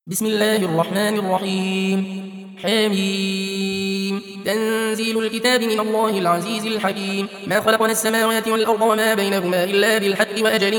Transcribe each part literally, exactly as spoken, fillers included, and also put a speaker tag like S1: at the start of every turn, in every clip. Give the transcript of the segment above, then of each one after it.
S1: بسم الله الرحمن الرحيم. حميم. تنزيل الكتاب من الله العزيز الحكيم. ما خلقنا السماوات والأرض وما بينهما إلا بالحق وأجل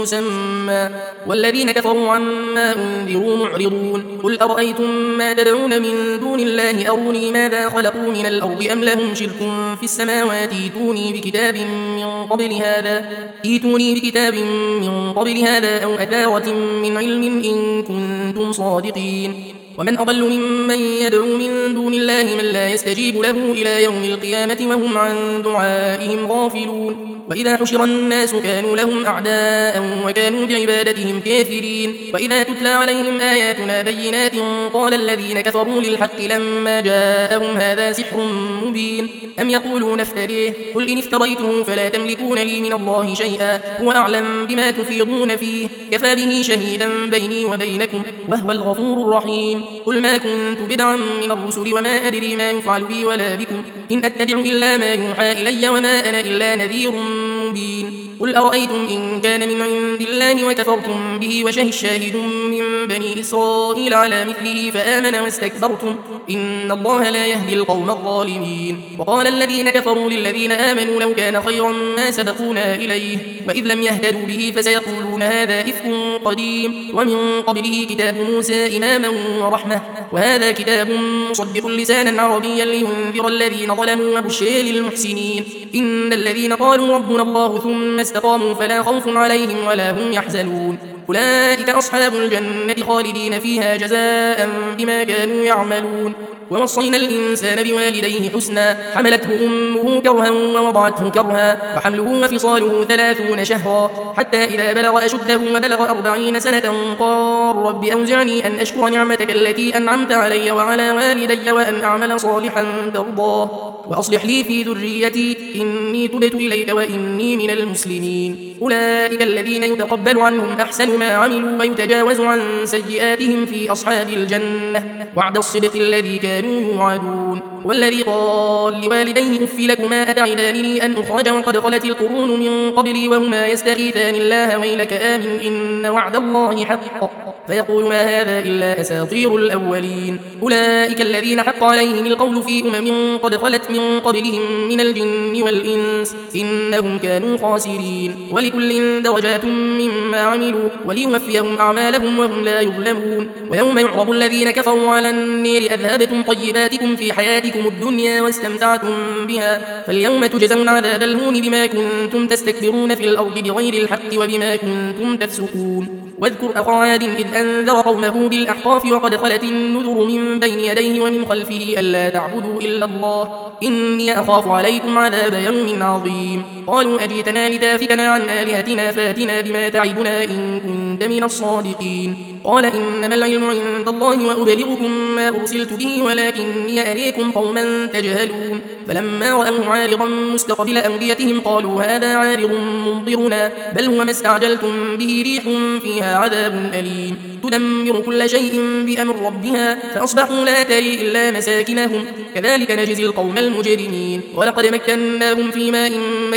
S1: مسمى والذين كفروا عما أنذروا معرضون. قل أرأيتم ما تدعون من دون الله أروني ماذا خلقوا من الأرض أم لهم شرك في السماوات ايتوني بكتاب من قبل هذا ايتوني بكتاب من قبل هذا أو أثارة من علم إن كنتم صادقين. ومن أضل ممن يدعو من دون الله من لا يستجيب له إلى يوم القيامة وهم عن دعائهم غافلون. وإذا حشر الناس كانوا لهم أعداء وكانوا بعبادتهم كافرين. وإذا تتلى عليهم آياتنا بينات قال الذين كفروا للحق لما جاءهم هذا سحر مبين أم يقولون افتريه قل إن افتريته فلا تملكون لي من الله شيئا هو أعلم بما تفيضون فيه كفى به شهيدا بيني وبينكم وهو الغفور الرحيم. قل ما كنت بدعا من الرسل وما أدري ما يفعل بي ولا بكم إن أتبع إلا ما يوحى إلي وما أنا إلا نذير مبين. قل أرأيتم إن كان من عند الله وكفرتم به وشهد شاهد من بني إسرائيل على مثله فآمن واستكبرتم إن الله لا يهدي القوم الظالمين. وقال الذين كفروا للذين آمنوا لو كان خيرا ما سبقونا إليه وإذ لم يهتدوا به فسيقولون هذا إفك قديم ومن قبله كتاب موسى إماما ورحمة وهذا كتاب مصدق لسانا عربيا لينذر الذين ظلموا وبشر للمحسنين. إن الذين قالوا ربنا الله ثم استقاموا فلا خوف عليهم ولا هم يحزنون أولئك أصحاب الجنة خالدين فيها جزاء بما كانوا يعملون. ووصينا الإنسان بوالديه حسنا حملته أمه كرها ووضعته كرها وحمله وفصاله ثلاثون شهرا حتى إذا بلغ أشده وبلغ أربعين سنة قال رب أوزعني أن أشكر نعمتك التي أنعمت علي وعلى والدي وأن أعمل صالحا ترضاه وأصلح لي في ذريتي إني تبت إليك وإني من المسلمين. أولئك الذين يتقبل عنهم أحسن ما عملوا ويتجاوز عن سيئاتهم في أصحاب الجنة وعد الصدق الذي كانوا يوعدون. والذي قال لوالديه أف لكما أتعدانني أن أخرج وقد خلت القرون من قبلي وهما يستغيثان الله ويلك آمن إن وعد الله حق فيقول ما هذا إلا أساطير الأولين. أولئك الذين حق عليهم القول في أمم قد خلت من قبلهم من الجن والإنس إنهم كانوا خاسرين. ولكل درجات مما عملوا وليوفيهم أعمالهم وهم لا يظلمون. ويوم يعرض الذين كفروا على النار أذهبتم طيباتكم في حياتكم الدنيا واستمتعتم بها فاليوم تجزون عذاب الهون بما كنتم تستكبرون في الأرض بغير الحق وبما كنتم تفسقون. واذكر أخا عاد إذ أنذر قومه بالأحقاف وقد خلت النذر من بين يديه ومن خلفه ألا تعبدوا إلا الله إني أخاف عليكم عذاب يوم عظيم. قالوا أجيتنا لتافكنا عن آلهتنا فاتنا بما تعدنا إن كنت من الصادقين. قال إنما العلم عند الله وأبلغكم ما أرسلت به ولكني أريكم قوما تجهلون. فلما رأوا عارضا مستقبل أوديتهم قالوا هذا عارض ممطرنا بل هو ما استعجلتم به ريح فيها عذاب أليم تدمر كل شيء بأمر ربها فأصبحوا لا تري إلا مساكنهم كذلك نجزي القوم المجرمين. ولقد مكناهم في ماء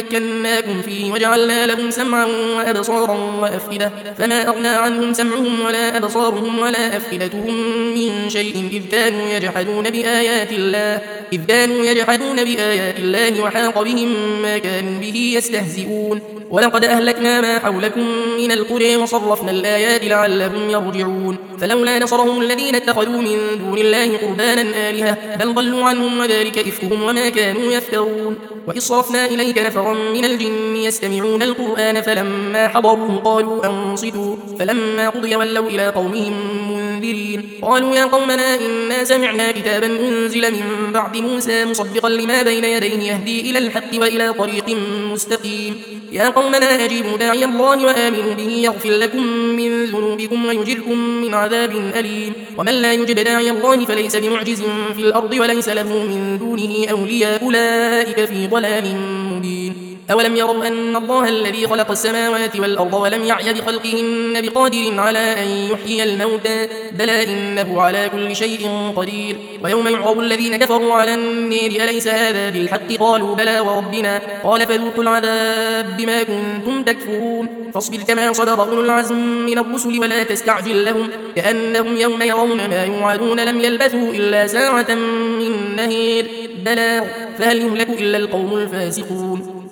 S1: مكناكم فيه وجعلنا لهم سمعا وأبصارا وأفئدة فما أغنى عنهم سمعهم ولا أبصارهم ولا أفئدتهم من شيء إذ كانوا يجحدون بآيات الله إذ كانوا يجحدون بآيات الله وحاق بهم ما كانوا به يستهزئون. ولقد أهلكنا ما حولكم من القرى وصرفنا الآيات لعلهم يرجعون. فلولا نصرهم الذين اتخذوا من دون الله قربانا آلهة بل ضلوا عنهم وذلك إفكهم وما كانوا يفترون. وإذ صرفنا إليك نفرا من الجن يستمعون القرآن فلما حضروه قالوا أنصتوا فلما قضي ولوا إلى قومهم منذرين. قالوا يا قومنا إنا سمعنا كتابا أنزل من بعد موسى مصدقا لما بين يديه يهدي إلى الحق وإلى طريق مستقيم. يا قومنا أجيبوا داعي الله وآمنوا به يغفر لكم من ذنوبكم ويجركم من عذاب أليم. ومن لا يجب داعي الله فليس بمعجز في الأرض وليس له من دونه أولياء أولئك في ضلال مبين. أولم يروا أن الله الذي خلق السماوات والأرض ولم يعي بخلقهن بقادر على أن يحيي الموتى بلى إنه على كل شيء قدير ويوم يعرض الذين كفروا على النار أليس هذا بالحق قالوا بلى وربنا قال فذوقوا العذاب بما كنتم تكفرون فاصبر كما صبر أولو العزم من الرسل ولا تستعجل لهم كأنهم يوم يرون ما يوعدون لم يلبثوا إلا ساعة من نهير بلاغ فهل يهلك إلا القوم الفاسقون